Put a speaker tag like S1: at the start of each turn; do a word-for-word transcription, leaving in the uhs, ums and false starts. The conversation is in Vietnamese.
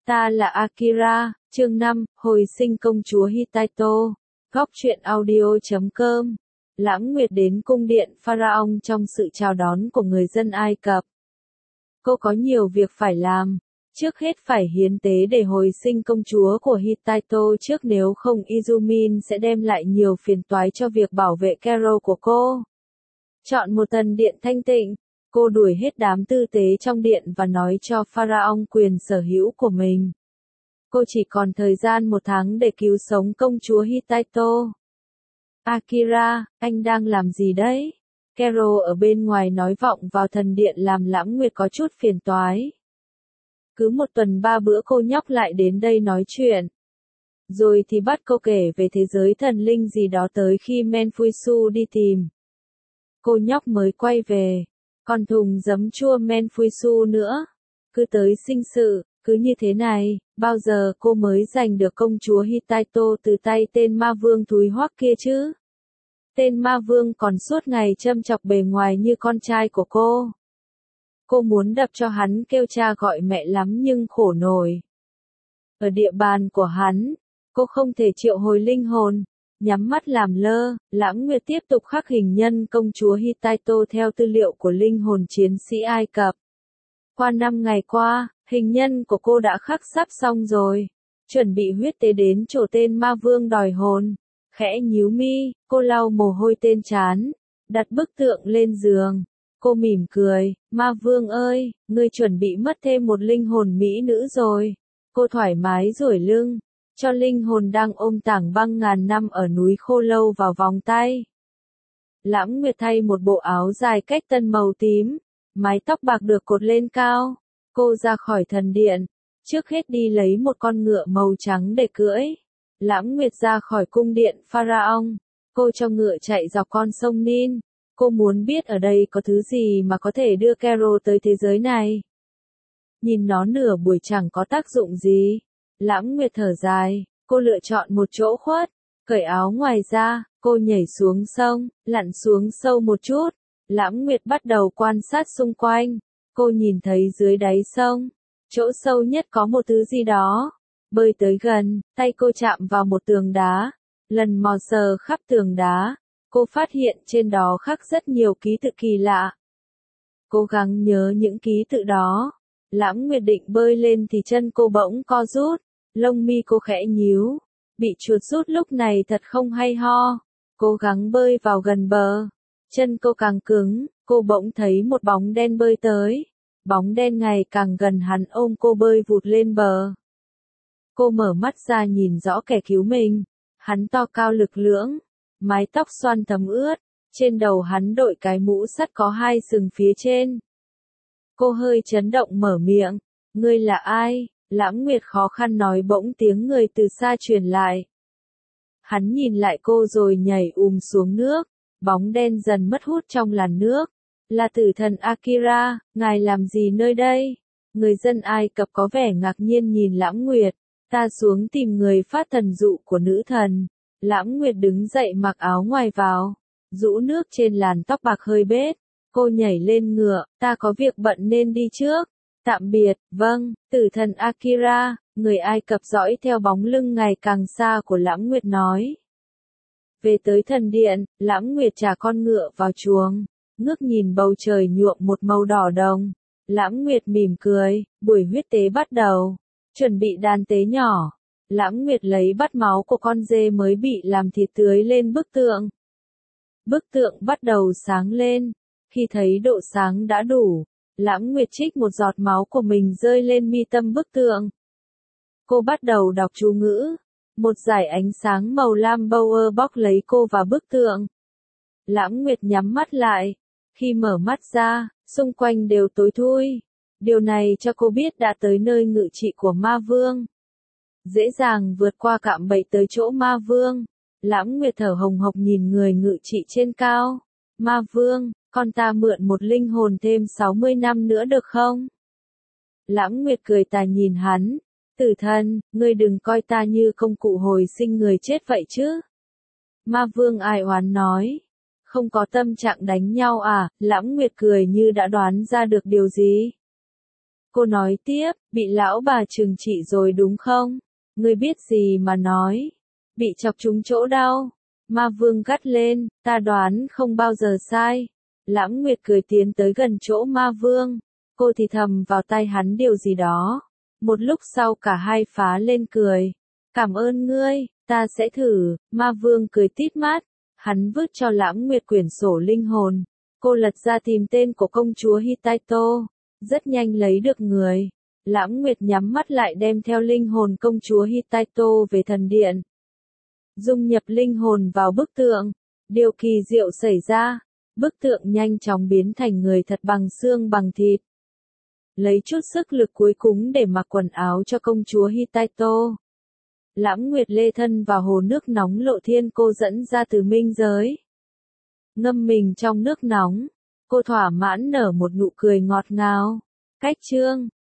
S1: Ta là Akira, chương năm, hồi sinh công chúa Hittito. Góc truyện audio chấm com. Lãng Nguyệt đến cung điện Pharaoh trong sự chào đón của người dân Ai Cập. Cô có nhiều việc phải làm. Trước hết phải hiến tế để hồi sinh công chúa của Hittito trước, nếu không Izumin sẽ đem lại nhiều phiền toái cho việc bảo vệ Cairo của cô. Chọn một tần điện thanh tịnh. Cô đuổi hết đám tư tế trong điện và nói cho Pharaoh quyền sở hữu của mình. Cô chỉ còn thời gian một tháng để cứu sống công chúa Hittito. Akira, anh đang làm gì đấy? Carol ở bên ngoài nói vọng vào thần điện làm Lãng Nguyệt có chút phiền toái. Cứ một tuần ba bữa cô nhóc lại đến đây nói chuyện. Rồi thì bắt cô kể về thế giới thần linh gì đó tới khi Menfuisu đi tìm. Cô nhóc mới quay về. Còn thùng giấm chua Menfuisu nữa. Cứ tới sinh sự, cứ như thế này, bao giờ cô mới giành được công chúa Hittito từ tay tên ma vương thúi hoắc kia chứ? Tên ma vương còn suốt ngày châm chọc bề ngoài như con trai của cô. Cô muốn đập cho hắn kêu cha gọi mẹ lắm nhưng khổ nổi. Ở địa bàn của hắn, cô không thể triệu hồi linh hồn. Nhắm mắt làm lơ, Lãng Nguyệt tiếp tục khắc hình nhân công chúa Hittito theo tư liệu của linh hồn chiến sĩ Ai Cập. Qua năm ngày qua, hình nhân của cô đã khắc sắp xong rồi. Chuẩn bị huyết tế đến chỗ tên ma vương đòi hồn. Khẽ nhíu mi, cô lau mồ hôi tên trán, đặt bức tượng lên giường. Cô mỉm cười, ma vương ơi, ngươi chuẩn bị mất thêm một linh hồn mỹ nữ rồi. Cô thoải mái duỗi lưng, cho linh hồn đang ôm tảng băng ngàn năm ở núi Khô Lâu vào vòng tay. Lãng Nguyệt thay một bộ áo dài cách tân màu tím, mái tóc bạc được cột lên cao. Cô ra khỏi thần điện, trước hết đi lấy một con ngựa màu trắng để cưỡi. Lãng Nguyệt ra khỏi cung điện Pharaoh, cô cho ngựa chạy dọc con sông Nin. Cô muốn biết ở đây có thứ gì mà có thể đưa Carol tới thế giới này. Nhìn nó nửa buổi chẳng có tác dụng gì. Lãng Nguyệt thở dài, cô lựa chọn một chỗ khuất, cởi áo ngoài ra, cô nhảy xuống sông, lặn xuống sâu một chút. Lãng Nguyệt bắt đầu quan sát xung quanh, cô nhìn thấy dưới đáy sông, chỗ sâu nhất có một thứ gì đó. Bơi tới gần, tay cô chạm vào một tường đá, lần mò sờ khắp tường đá, cô phát hiện trên đó khắc rất nhiều ký tự kỳ lạ. Cố gắng nhớ những ký tự đó. Lãng Nguyệt định bơi lên thì chân cô bỗng co rút, lông mi cô khẽ nhíu, bị chuột rút lúc này thật không hay ho. Cố gắng bơi vào gần bờ, chân cô càng cứng, cô bỗng thấy một bóng đen bơi tới. Bóng đen ngày càng gần hắn ôm cô bơi vụt lên bờ. Cô mở mắt ra nhìn rõ kẻ cứu mình, hắn to cao lực lưỡng, mái tóc xoăn thấm ướt, trên đầu hắn đội cái mũ sắt có hai sừng phía trên. Cô hơi chấn động mở miệng, ngươi là ai? Lãng Nguyệt khó khăn nói, bỗng tiếng người từ xa truyền lại. Hắn nhìn lại cô rồi nhảy ùm xuống nước, bóng đen dần mất hút trong làn nước. Là tử thần Akira, ngài làm gì nơi đây? Người dân Ai Cập có vẻ ngạc nhiên nhìn Lãng Nguyệt. Ta xuống tìm người phát thần dụ của nữ thần. Lãng Nguyệt đứng dậy mặc áo ngoài vào, rũ nước trên làn tóc bạc hơi bết. Cô nhảy lên ngựa, ta có việc bận nên đi trước. Tạm biệt, vâng, tử thần Akira, người Ai Cập dõi theo bóng lưng ngày càng xa của Lãng Nguyệt nói. Về tới thần điện, Lãng Nguyệt trả con ngựa vào chuồng, ngước nhìn bầu trời nhuộm một màu đỏ đồng. Lãng Nguyệt mỉm cười, buổi huyết tế bắt đầu. Chuẩn bị đàn tế nhỏ. Lãng Nguyệt lấy bát máu của con dê mới bị làm thịt tưới lên bức tượng. Bức tượng bắt đầu sáng lên. Khi thấy độ sáng đã đủ, Lãng Nguyệt trích một giọt máu của mình rơi lên mi tâm bức tượng. Cô bắt đầu đọc chú ngữ. Một dải ánh sáng màu lam bower bóc lấy cô vào bức tượng. Lãng Nguyệt nhắm mắt lại. Khi mở mắt ra, xung quanh đều tối thui. Điều này cho cô biết đã tới nơi ngự trị của ma vương. Dễ dàng vượt qua cạm bẫy tới chỗ ma vương. Lãng Nguyệt thở hồng hộc nhìn người ngự trị trên cao. Ma vương, con ta mượn một linh hồn thêm sáu mươi năm nữa được không? Lãng Nguyệt cười tà nhìn hắn. Tử thần, ngươi đừng coi ta như công cụ hồi sinh người chết vậy chứ. Ma vương ai oán nói. Không có tâm trạng đánh nhau à? Lãng Nguyệt cười như đã đoán ra được điều gì. Cô nói tiếp, bị lão bà trừng trị rồi đúng không? Ngươi biết gì mà nói? Bị chọc trúng chỗ đau. Ma Vương gắt lên, ta đoán không bao giờ sai. Lãng Nguyệt cười tiến tới gần chỗ Ma Vương. Cô thì thầm vào tai hắn điều gì đó. Một lúc sau cả hai phá lên cười. Cảm ơn ngươi, ta sẽ thử. Ma Vương cười tít mắt. Hắn vứt cho Lãng Nguyệt quyển sổ linh hồn. Cô lật ra tìm tên của công chúa Hittito. Rất nhanh lấy được người. Lãng Nguyệt nhắm mắt lại đem theo linh hồn công chúa Hittito về thần điện. Dung nhập linh hồn vào bức tượng. Điều kỳ diệu xảy ra. Bức tượng nhanh chóng biến thành người thật bằng xương bằng thịt. Lấy chút sức lực cuối cùng để mặc quần áo cho công chúa Hittito. Lãng Nguyệt lê thân vào hồ nước nóng lộ thiên cô dẫn ra từ minh giới. Ngâm mình trong nước nóng. Cô thỏa mãn nở một nụ cười ngọt ngào. Cách chương